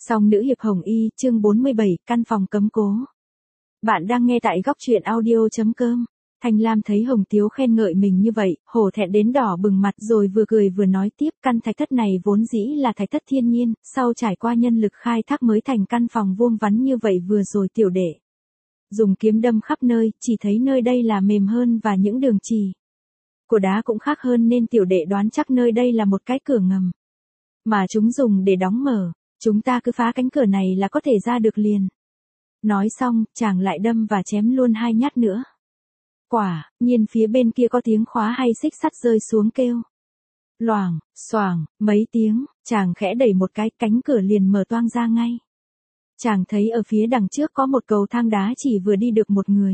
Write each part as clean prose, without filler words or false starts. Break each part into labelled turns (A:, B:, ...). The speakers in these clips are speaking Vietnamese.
A: Song nữ hiệp Hồng Y, chương 47, căn phòng cấm cố. Bạn đang nghe tại góc truyện audio.com. Thanh Lam thấy Hồng Tiếu khen ngợi mình như vậy, hổ thẹn đến đỏ bừng mặt rồi vừa cười vừa nói tiếp, căn thạch thất này vốn dĩ là thạch thất thiên nhiên, sau trải qua nhân lực khai thác mới thành căn phòng vuông vắn như vậy vừa rồi tiểu đệ dùng kiếm đâm khắp nơi, chỉ thấy nơi đây là mềm hơn và những đường chỉ của đá cũng khác hơn nên tiểu đệ đoán chắc nơi đây là một cái cửa ngầm mà chúng dùng để đóng mở. Chúng ta cứ phá cánh cửa này là có thể ra được liền. Nói xong, chàng lại đâm và chém luôn 2 nhát nữa. Quả nhiên phía bên kia có tiếng khóa hay xích sắt rơi xuống kêu. Loảng, xoảng, mấy tiếng, chàng khẽ đẩy một cái, cánh cửa liền mở toang ra ngay. Chàng thấy ở phía đằng trước có một cầu thang đá chỉ vừa đi được một người.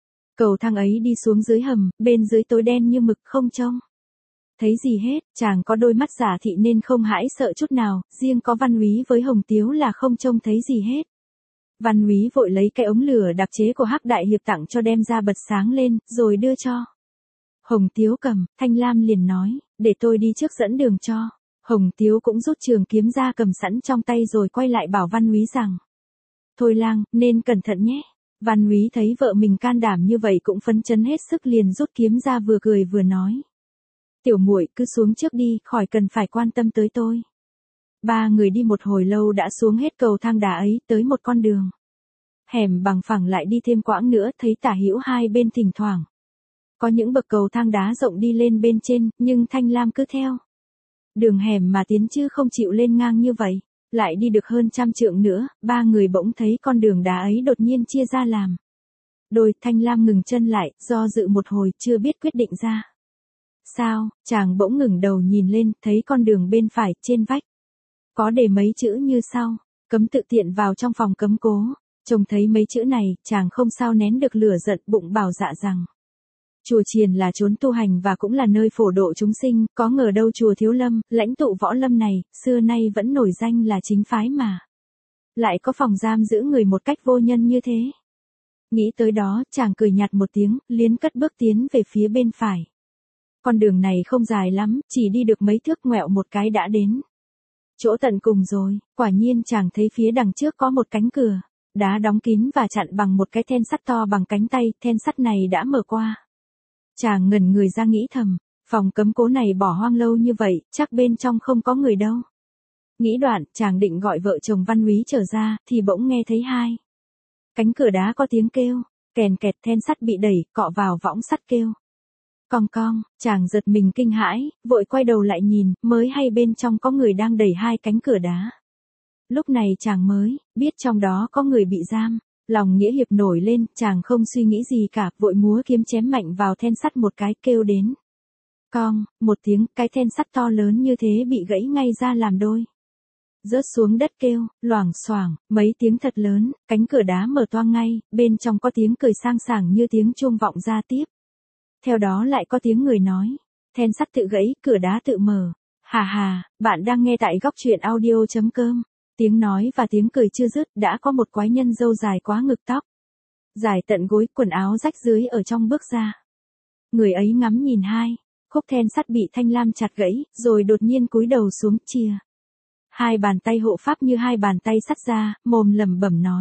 A: Cầu thang ấy đi xuống dưới hầm, bên dưới tối đen như mực không trông thấy gì hết, chàng có đôi mắt giả thị nên không hãi sợ chút nào, riêng có Văn Úy với Hồng Tiếu là không trông thấy gì hết. Văn Úy vội lấy cái ống lửa đặc chế của Hắc Đại Hiệp tặng cho đem ra bật sáng lên, rồi đưa cho Hồng Tiếu cầm. Thanh Lam liền nói, để tôi đi trước dẫn đường cho. Hồng Tiếu cũng rút trường kiếm ra cầm sẵn trong tay rồi quay lại bảo Văn Úy rằng, thôi lang, nên cẩn thận nhé. Văn Úy thấy vợ mình can đảm như vậy cũng phấn chấn hết sức liền rút kiếm ra vừa cười vừa nói, tiểu muội cứ xuống trước đi, khỏi cần phải quan tâm tới tôi. Ba người đi một hồi lâu đã xuống hết cầu thang đá ấy, tới một con đường hẻm bằng phẳng lại đi thêm quãng nữa, thấy tả hữu hai bên thỉnh thoảng có những bậc cầu thang đá rộng đi lên bên trên, nhưng Thanh Lam cứ theo đường hẻm mà tiến chứ không chịu lên ngang như vậy. Lại đi được hơn 100 trượng nữa, ba người bỗng thấy con đường đá ấy đột nhiên chia ra làm đôi. Thanh Lam ngừng chân lại, do dự một hồi, chưa biết quyết định ra sao, chàng bỗng ngẩng đầu nhìn lên, thấy con đường bên phải, trên vách có đề mấy chữ như sau: cấm tự tiện vào trong phòng cấm cố. Trông thấy mấy chữ này, chàng không sao nén được lửa giận, bụng bảo dạ rằng chùa chiền là chốn tu hành và cũng là nơi phổ độ chúng sinh, có ngờ đâu chùa Thiếu Lâm, lãnh tụ võ lâm này, xưa nay vẫn nổi danh là chính phái mà lại có phòng giam giữ người một cách vô nhân như thế. Nghĩ tới đó, chàng cười nhạt một tiếng, liến cất bước tiến về phía bên phải. Con đường này không dài lắm, chỉ đi được mấy thước, ngoẹo một cái đã đến chỗ tận cùng rồi. Quả nhiên chàng thấy phía đằng trước có một cánh cửa đá đóng kín và chặn bằng một cái then sắt to bằng cánh tay, then sắt này đã mở qua. Chàng ngẩn người ra nghĩ thầm, phòng cấm cố này bỏ hoang lâu như vậy, chắc bên trong không có người đâu. Nghĩ đoạn, chàng định gọi vợ chồng Văn Úy trở ra, thì bỗng nghe thấy hai cánh cửa đá có tiếng kêu, kèn kẹt, then sắt bị đẩy, cọ vào võng sắt kêu cong cong. Chàng giật mình kinh hãi, vội quay đầu lại nhìn, mới hay bên trong có người đang đẩy hai cánh cửa đá. Lúc này chàng mới biết trong đó có người bị giam. Lòng nghĩa hiệp nổi lên, chàng không suy nghĩ gì cả, vội múa kiếm chém mạnh vào then sắt một cái, kêu đến cong một tiếng, cái then sắt to lớn như thế bị gãy ngay ra làm đôi, rớt xuống đất kêu loảng xoảng mấy tiếng thật lớn, cánh cửa đá mở toang ngay, bên trong có tiếng cười sang sảng như tiếng chuông vọng ra tiếp. Theo đó lại có tiếng người nói, then sắt tự gãy, cửa đá tự mở. Hà hà, bạn đang nghe tại góc truyện audio.com. Tiếng nói và tiếng cười chưa dứt, đã có một quái nhân râu dài quá ngực, tóc dài tận gối, quần áo rách dưới ở trong bước ra. Người ấy ngắm nhìn hai khúc then sắt bị Thanh Lam chặt gãy, rồi đột nhiên cúi đầu xuống, chia hai bàn tay hộ pháp như hai bàn tay sắt ra, mồm lẩm bẩm nói: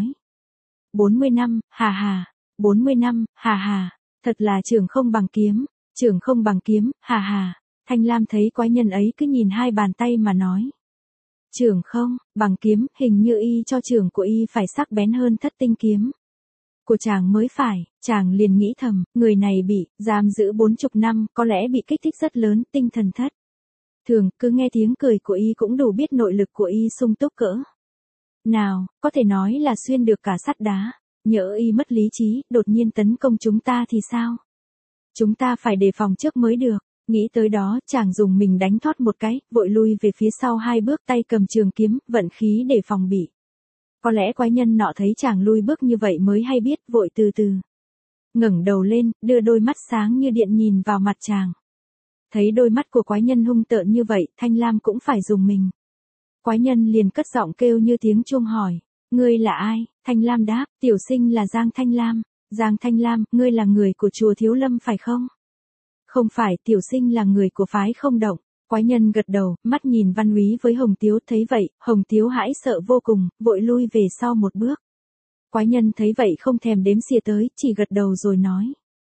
A: 40 năm, hà hà, 40 năm, hà hà, thật là trưởng không bằng kiếm, trưởng không bằng kiếm, hà hà. Thanh Lam thấy quái nhân ấy cứ nhìn hai bàn tay mà nói: trưởng không bằng kiếm, hình như y cho trưởng của y phải sắc bén hơn thất tinh kiếm của chàng mới phải. Chàng liền nghĩ thầm, người này bị giam giữ 40 năm, có lẽ bị kích thích rất lớn, tinh thần thất thường, cứ nghe tiếng cười của y cũng đủ biết nội lực của y sung túc cỡ nào, có thể nói là xuyên được cả sắt đá. Nhỡ y mất lý trí, đột nhiên tấn công chúng ta thì sao? Chúng ta phải đề phòng trước mới được. Nghĩ tới đó, chàng dùng mình đánh thoát một cái, vội lui về phía sau 2 bước, tay cầm trường kiếm, vận khí để phòng bị. Có lẽ quái nhân nọ thấy chàng lui bước như vậy mới hay biết, vội từ từ ngẩng đầu lên, đưa đôi mắt sáng như điện nhìn vào mặt chàng. Thấy đôi mắt của quái nhân hung tợn như vậy, Thanh Lam cũng phải dùng mình. Quái nhân liền cất giọng kêu như tiếng chuông hỏi: ngươi là ai? Thanh Lam đáp: tiểu sinh là Giang Thanh Lam. Giang Thanh Lam, ngươi là người của chùa Thiếu Lâm phải không? Không phải, tiểu sinh là người của phái Không Động. Quái nhân gật đầu, mắt nhìn Văn Úy với Hồng Tiếu, thấy vậy, Hồng Tiếu hãi sợ vô cùng, vội lui về sau một bước. Quái nhân thấy vậy không thèm đếm xỉa tới, chỉ gật đầu rồi nói.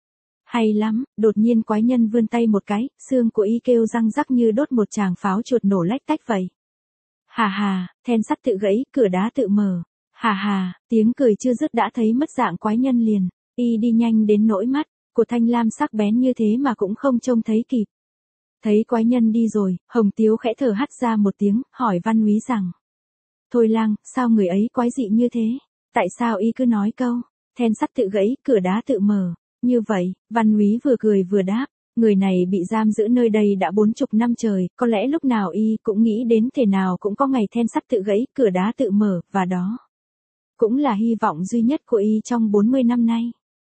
A: Hay lắm, đột nhiên quái nhân vươn tay một cái, xương của y kêu răng rắc như đốt một tràng pháo chuột nổ lách tách vậy. Hà hà, then sắt tự gãy, cửa đá tự mở. Hà hà, tiếng cười chưa dứt đã thấy mất dạng quái nhân liền. Y đi nhanh đến nỗi mắt của Thanh Lam sắc bén như thế mà cũng không trông thấy kịp. Thấy quái nhân đi rồi, Hồng Tiếu khẽ thở hắt ra một tiếng, hỏi Văn Úy rằng. Thôi lang, sao người ấy quái dị như thế? Tại sao y cứ nói câu, then sắt tự gãy, cửa đá tự mở? Như vậy, Văn Úy vừa cười vừa đáp, người này bị giam giữ nơi đây đã 40 năm trời, có lẽ lúc nào y cũng nghĩ đến thể nào cũng có ngày then sắt tự gãy, cửa đá tự mở, và đó cũng là hy vọng duy nhất của y trong 40 năm nay.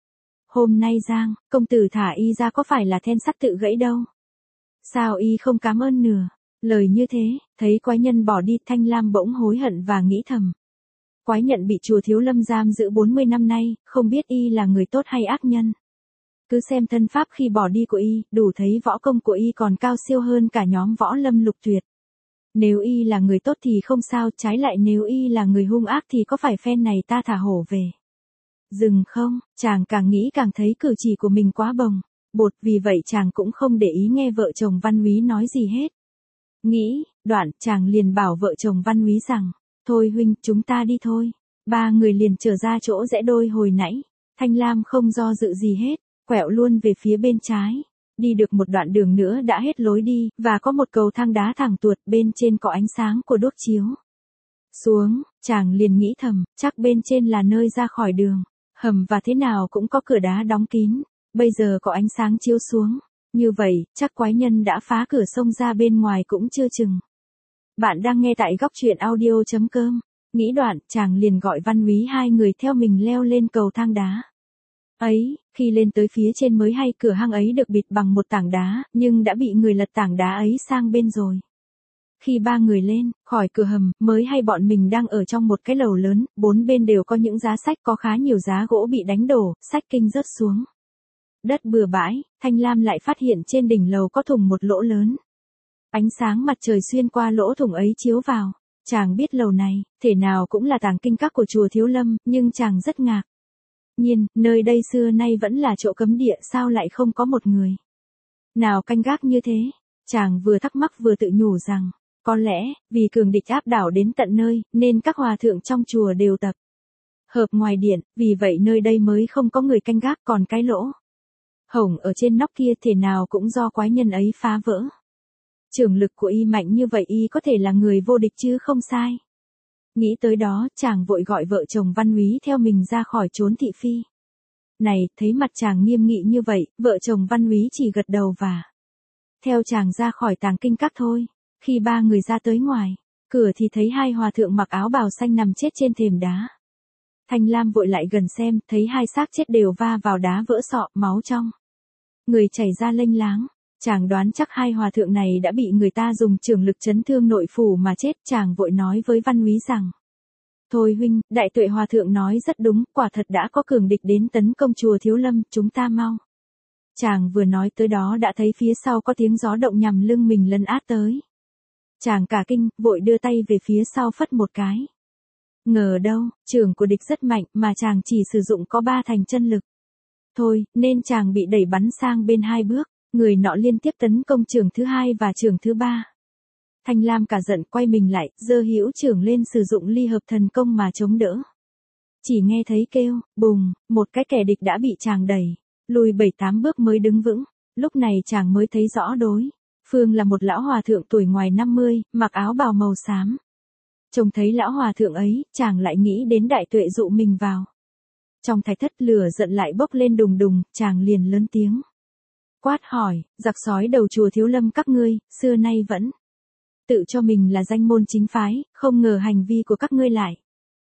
A: Hôm nay Giang, công tử thả y ra có phải là then sắt tự gãy đâu? Sao y không cảm ơn nửa lời như thế? Thấy quái nhân bỏ đi, Thanh Lam bỗng hối hận và nghĩ thầm. Quái nhận bị chùa Thiếu Lâm giam giữ 40 năm nay, không biết y là người tốt hay ác nhân. Cứ xem thân pháp khi bỏ đi của y, đủ thấy võ công của y còn cao siêu hơn cả nhóm võ lâm lục tuyệt. Nếu y là người tốt thì không sao, trái lại nếu y là người hung ác thì có phải phen này ta thả hổ về rừng không? Chàng càng nghĩ càng thấy cử chỉ của mình quá bồng bột, vì vậy chàng cũng không để ý nghe vợ chồng Văn Úy nói gì hết. Nghĩ, đoạn, chàng liền bảo vợ chồng Văn Úy rằng, thôi huynh, chúng ta đi thôi. Ba người liền trở ra chỗ rẽ đôi hồi nãy. Thanh Lam không do dự gì hết, quẹo luôn về phía bên trái. Đi được một đoạn đường nữa đã hết lối đi, và có một cầu thang đá thẳng tuột, bên trên có ánh sáng của đốt chiếu xuống. Chàng liền nghĩ thầm, chắc bên trên là nơi ra khỏi đường hầm, và thế nào cũng có cửa đá đóng kín. Bây giờ có ánh sáng chiếu xuống, như vậy, chắc quái nhân đã phá cửa xông ra bên ngoài cũng chưa chừng. Bạn đang nghe tại góc truyện audio.com. Nghĩ đoạn, chàng liền gọi Văn Úy hai người theo mình leo lên cầu thang đá. Ấy, khi lên tới phía trên mới hay cửa hang ấy được bịt bằng một tảng đá, nhưng đã bị người lật tảng đá ấy sang bên rồi. Khi ba người lên khỏi cửa hầm, mới hay bọn mình đang ở trong một cái lầu lớn, bốn bên đều có những giá sách, có khá nhiều giá gỗ bị đánh đổ, sách kinh rớt xuống đất bừa bãi. Thanh Lam lại phát hiện trên đỉnh lầu có thủng một lỗ lớn. Ánh sáng mặt trời xuyên qua lỗ thủng ấy chiếu vào. Chàng biết lầu này, thể nào cũng là tàng kinh các của chùa Thiếu Lâm, nhưng chàng rất ngạc nhiên, nơi đây xưa nay vẫn là chỗ cấm địa, sao lại không có một người nào canh gác như thế? Chàng vừa thắc mắc vừa tự nhủ rằng, có lẽ, vì cường địch áp đảo đến tận nơi, nên các hòa thượng trong chùa đều tập hợp ngoài điện, vì vậy nơi đây mới không có người canh gác, còn cái lỗ hổng ở trên nóc kia thể nào cũng do quái nhân ấy phá vỡ. Trường lực của y mạnh như vậy, y có thể là người vô địch chứ không sai. Nghĩ tới đó, chàng vội gọi vợ chồng Văn Úy theo mình ra khỏi chốn thị phi này. Thấy mặt chàng nghiêm nghị như vậy, vợ chồng Văn Úy chỉ gật đầu và theo chàng ra khỏi tàng kinh các thôi. Khi ba người ra tới ngoài cửa thì thấy hai hòa thượng mặc áo bào xanh nằm chết trên thềm đá. Thanh Lam vội lại gần xem, thấy hai xác chết đều va vào đá vỡ sọ, máu trong người chảy ra lênh láng. Chàng đoán chắc hai hòa thượng này đã bị người ta dùng chưởng lực chấn thương nội phủ mà chết. Chàng vội nói với Văn Úy rằng, thôi huynh, đại tuệ hòa thượng nói rất đúng, quả thật đã có cường địch đến tấn công chùa Thiếu Lâm, chúng ta mau. Chàng vừa nói tới đó đã thấy phía sau có tiếng gió động nhằm lưng mình lấn át tới. Chàng cả kinh, vội đưa tay về phía sau phất một cái. Ngờ đâu, chưởng của địch rất mạnh, mà chàng chỉ sử dụng có 3 thành chân lực thôi, nên chàng bị đẩy bắn sang bên 2 bước. Người nọ liên tiếp tấn công chưởng thứ 2 và chưởng thứ 3. Thanh Lam cả giận quay mình lại, giơ hữu chưởng lên sử dụng ly hợp thần công mà chống đỡ. Chỉ nghe thấy kêu, bùng, một cái kẻ địch đã bị chàng đẩy lùi 7-8 bước mới đứng vững. Lúc này chàng mới thấy rõ đối phương là một lão hòa thượng tuổi ngoài 50, mặc áo bào màu xám. Trông thấy lão hòa thượng ấy, chàng lại nghĩ đến đại tuệ dụ mình vào trong thạch thất. Lửa giận lại bốc lên đùng đùng, chàng liền lớn tiếng quát hỏi, giặc sói đầu chùa Thiếu Lâm các ngươi, xưa nay vẫn tự cho mình là danh môn chính phái, không ngờ hành vi của các ngươi lại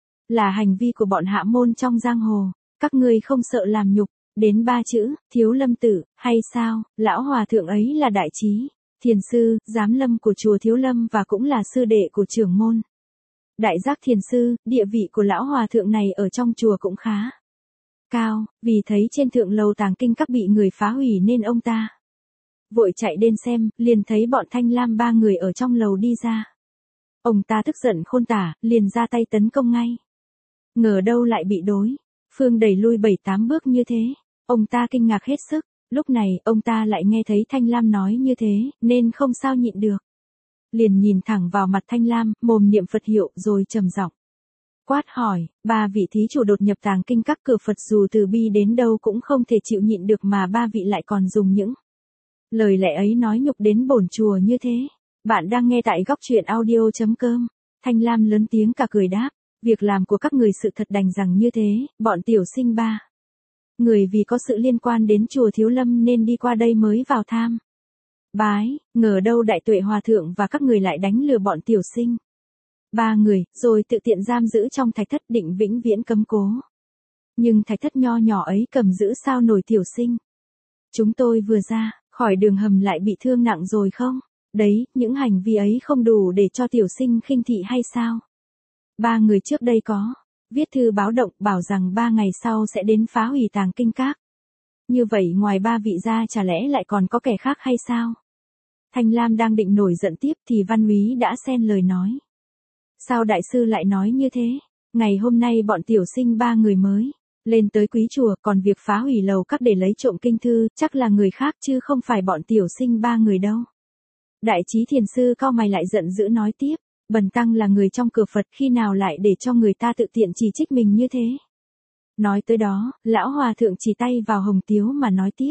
A: là hành vi của bọn hạ môn trong giang hồ. Các ngươi không sợ làm nhục đến 3 chữ Thiếu Lâm tử hay sao? Lão hòa thượng ấy là đại trí thiền sư, giám lâm của chùa Thiếu Lâm và cũng là sư đệ của trưởng môn Đại Giác thiền sư. Địa vị của lão hòa thượng này ở trong chùa cũng khá cao, vì thấy trên thượng lầu tàng kinh các bị người phá hủy nên ông ta vội chạy đến xem, liền thấy bọn Thanh Lam ba người ở trong lầu đi ra. Ông ta tức giận khôn tả, liền ra tay tấn công ngay. Ngờ đâu lại bị đối phương đẩy lui 7-8 bước như thế. Ông ta kinh ngạc hết sức, lúc này ông ta lại nghe thấy Thanh Lam nói như thế, nên không sao nhịn được. Liền nhìn thẳng vào mặt Thanh Lam, mồm niệm Phật hiệu rồi trầm giọng quát hỏi, ba vị thí chủ đột nhập tàng kinh các cửa Phật dù từ bi đến đâu cũng không thể chịu nhịn được mà ba vị lại còn dùng những lời lẽ ấy nói nhục đến bổn chùa như thế. Bạn đang nghe tại góc truyện audio.com. Thanh Lam lớn tiếng cả cười đáp, việc làm của các người sự thật đành rằng như thế, bọn tiểu sinh ba người vì có sự liên quan đến chùa Thiếu Lâm nên đi qua đây mới vào tham bái, ngờ đâu đại tuệ hòa thượng và các người lại đánh lừa bọn tiểu sinh ba người, rồi tự tiện giam giữ trong thạch thất định vĩnh viễn cấm cố. Nhưng thạch thất nho nhỏ ấy cầm giữ sao nổi tiểu sinh. Chúng tôi vừa ra khỏi đường hầm lại bị thương nặng rồi không? Đấy, những hành vi ấy không đủ để cho tiểu sinh khinh thị hay sao? Ba người trước đây có viết thư báo động bảo rằng 3 ngày sau sẽ đến phá hủy tàng kinh các. Như vậy ngoài ba vị ra chả lẽ lại còn có kẻ khác hay sao? Thanh Lam đang định nổi giận tiếp thì Văn Úy đã xen lời nói. Sao đại sư lại nói như thế? Ngày hôm nay bọn tiểu sinh ba người mới lên tới quý chùa, còn việc phá hủy lầu các để lấy trộm kinh thư, chắc là người khác chứ không phải bọn tiểu sinh ba người đâu. Đại trí thiền sư cau mày lại giận dữ nói tiếp, bần tăng là người trong cửa Phật khi nào lại để cho người ta tự tiện chỉ trích mình như thế. Nói tới đó, lão hòa thượng chỉ tay vào Hồng Tiếu mà nói tiếp.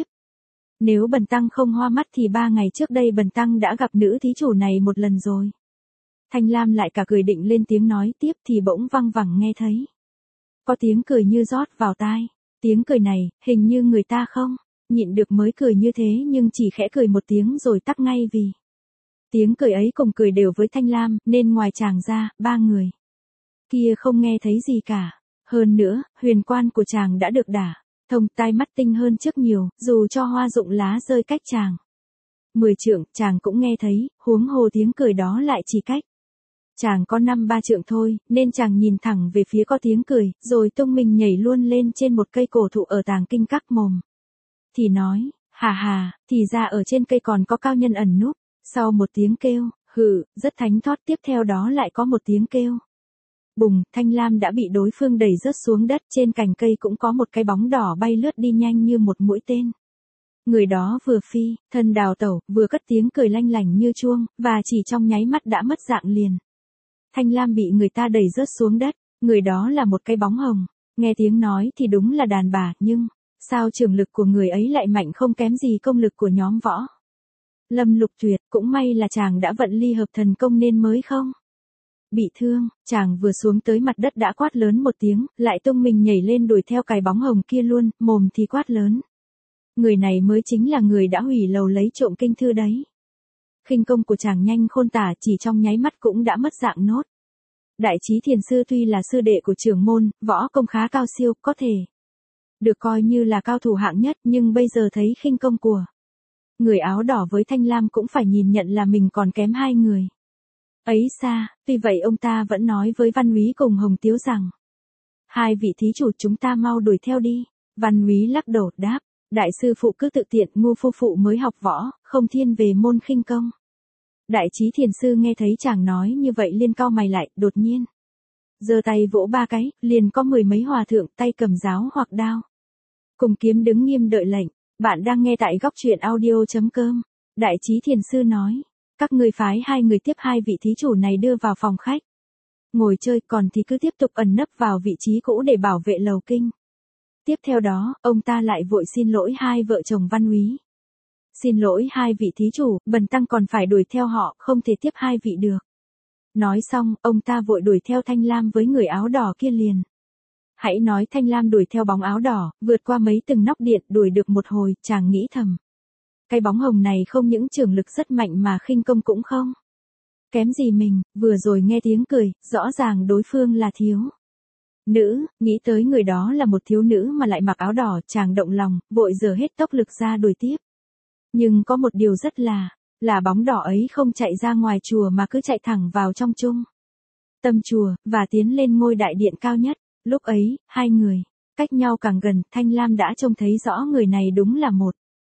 A: Nếu bần tăng không hoa mắt thì 3 ngày trước đây bần tăng đã gặp nữ thí chủ này một lần rồi. Thanh Lam lại cả cười định lên tiếng nói tiếp thì bỗng văng vẳng nghe thấy. Có tiếng cười như rót vào tai. Tiếng cười này, hình như người ta không nhịn được mới cười như thế nhưng chỉ khẽ cười một tiếng rồi tắt ngay vì tiếng cười ấy cùng cười đều với Thanh Lam, nên ngoài chàng ra, ba người kia không nghe thấy gì cả. Hơn nữa, huyền quan của chàng đã được đả thông, tai mắt tinh hơn trước nhiều, dù cho hoa rụng lá rơi cách chàng 10 trượng, chàng cũng nghe thấy, huống hồ tiếng cười đó lại chỉ cách chàng có 5-3 trượng thôi, nên chàng nhìn thẳng về phía có tiếng cười, rồi tung mình nhảy luôn lên trên một cây cổ thụ ở tàng kinh các mồm. Thì nói, hà hà, thì ra ở trên cây còn có cao nhân ẩn núp. Sau một tiếng kêu, hừ, rất thánh thót, tiếp theo đó lại có một tiếng kêu. Bùng, Thanh Lam đã bị đối phương đẩy rớt xuống đất, trên cành cây cũng có một cái bóng đỏ bay lướt đi nhanh như một mũi tên. Người đó vừa phi, thân đào tẩu, vừa cất tiếng cười lanh lảnh như chuông, và chỉ trong nháy mắt đã mất dạng liền. Thanh Lam bị người ta đẩy rớt xuống đất, người đó là một cái bóng hồng. Nghe tiếng nói thì đúng là đàn bà, nhưng sao trường lực của người ấy lại mạnh không kém gì công lực của nhóm Võ Lâm Lục Tuyệt, cũng may là chàng đã vận ly hợp thần công nên mới không bị thương. Chàng vừa xuống tới mặt đất đã quát lớn một tiếng, lại tung mình nhảy lên đuổi theo cái bóng hồng kia luôn, mồm thì quát lớn. Người này mới chính là người đã hủy lầu lấy trộm kinh thư đấy. Khinh công của chàng nhanh khôn tả, chỉ trong nháy mắt cũng đã mất dạng nốt. Đại trí thiền sư tuy là sư đệ của trưởng môn, võ công khá cao siêu, có thể được coi như là cao thủ hạng nhất, nhưng bây giờ thấy khinh công của người áo đỏ với Thanh Lam cũng phải nhìn nhận là mình còn kém 2 người ấy xa. Tuy vậy ông ta vẫn nói với Văn Úy cùng Hồng Tiếu rằng, 2 vị thí chủ chúng ta mau đuổi theo đi. Văn Úy lắc đầu đáp, đại sư phụ cứ tự tiện, ngu phu phụ mới học võ, không thiên về môn khinh công. Đại trí thiền sư nghe thấy chàng nói như vậy liền cau mày lại, đột nhiên giơ tay vỗ 3 cái, liền có 10 mấy hòa thượng tay cầm giáo hoặc đao cùng kiếm đứng nghiêm đợi lệnh. Bạn đang nghe tại góc truyện audio.com. Đại trí thiền sư nói, các ngươi phái 2 người tiếp 2 vị thí chủ này đưa vào phòng khách ngồi chơi, còn thì cứ tiếp tục ẩn nấp vào vị trí cũ để bảo vệ lầu kinh. Tiếp theo đó, ông ta lại vội xin lỗi 2 vợ chồng Văn Úy. Xin lỗi 2 vị thí chủ, bần tăng còn phải đuổi theo họ, không thể tiếp 2 vị được. Nói xong, ông ta vội đuổi theo Thanh Lam với người áo đỏ kia liền. Hãy nói Thanh Lam đuổi theo bóng áo đỏ, vượt qua mấy từng nóc điện, đuổi được một hồi, chàng nghĩ thầm. Cái bóng hồng này không những trường lực rất mạnh mà khinh công cũng không kém gì mình, vừa rồi nghe tiếng cười, rõ ràng đối phương là thiếu nữ, nghĩ tới người đó là một thiếu nữ mà lại mặc áo đỏ, chàng động lòng, vội giở hết tốc lực ra đuổi tiếp. Nhưng có một điều rất là bóng đỏ ấy không chạy ra ngoài chùa mà cứ chạy thẳng vào trong trung tâm chùa, và tiến lên ngôi đại điện cao nhất. Lúc ấy, 2 người cách nhau càng gần, Thanh Lam đã trông thấy rõ người này đúng là một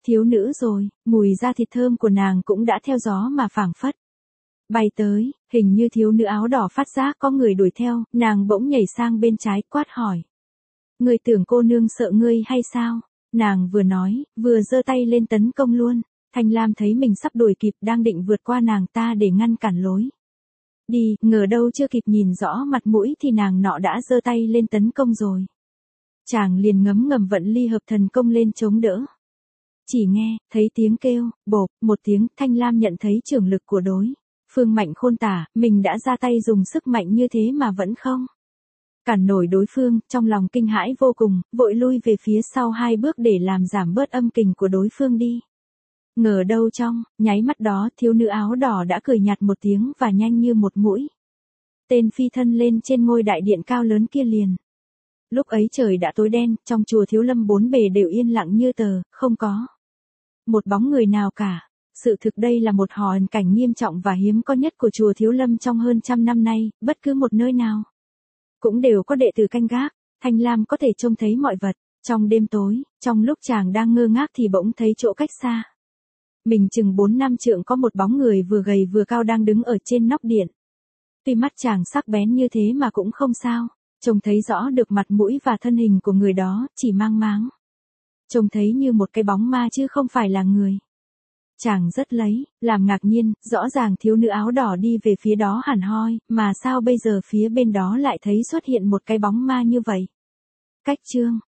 A: thiếu nữ rồi, mùi da thịt thơm của nàng cũng đã theo gió mà phảng phất. Bay tới, hình như thiếu nữ áo đỏ phát giác có người đuổi theo, nàng bỗng nhảy sang bên trái quát hỏi. Người tưởng cô nương sợ ngươi hay sao? Nàng vừa nói, vừa giơ tay lên tấn công luôn. Thanh Lam thấy mình sắp đuổi kịp đang định vượt qua nàng ta để ngăn cản lối đi, ngờ đâu chưa kịp nhìn rõ mặt mũi thì nàng nọ đã giơ tay lên tấn công rồi. Chàng liền ngấm ngầm vận ly hợp thần công lên chống đỡ. Chỉ nghe, thấy tiếng kêu, bộp, một tiếng, Thanh Lam nhận thấy trường lực của đối phương mạnh khôn tả, mình đã ra tay dùng sức mạnh như thế mà vẫn không cản nổi đối phương, trong lòng kinh hãi vô cùng, vội lui về phía sau 2 bước để làm giảm bớt âm kình của đối phương đi. Ngờ đâu trong nháy mắt đó, thiếu nữ áo đỏ đã cười nhạt một tiếng và nhanh như một mũi tên phi thân lên trên ngôi đại điện cao lớn kia liền. Lúc ấy trời đã tối đen, trong chùa Thiếu Lâm 4 bề đều yên lặng như tờ, không có một bóng người nào cả. Sự thực đây là một hoàn cảnh nghiêm trọng và hiếm có nhất của chùa Thiếu Lâm trong hơn 100 năm nay, bất cứ một nơi nào cũng đều có đệ tử canh gác. Thanh Lam có thể trông thấy mọi vật. Trong đêm tối, trong lúc chàng đang ngơ ngác thì bỗng thấy chỗ cách xa mình chừng 4-5 trượng có một bóng người vừa gầy vừa cao đang đứng ở trên nóc điện. Tuy mắt chàng sắc bén như thế mà cũng không sao, trông thấy rõ được mặt mũi và thân hình của người đó, chỉ mang máng trông thấy như một cái bóng ma chứ không phải là người. Chàng rất làm ngạc nhiên, rõ ràng thiếu nữ áo đỏ đi về phía đó hẳn hoi, mà sao bây giờ phía bên đó lại thấy xuất hiện một cái bóng ma như vậy. Cách chương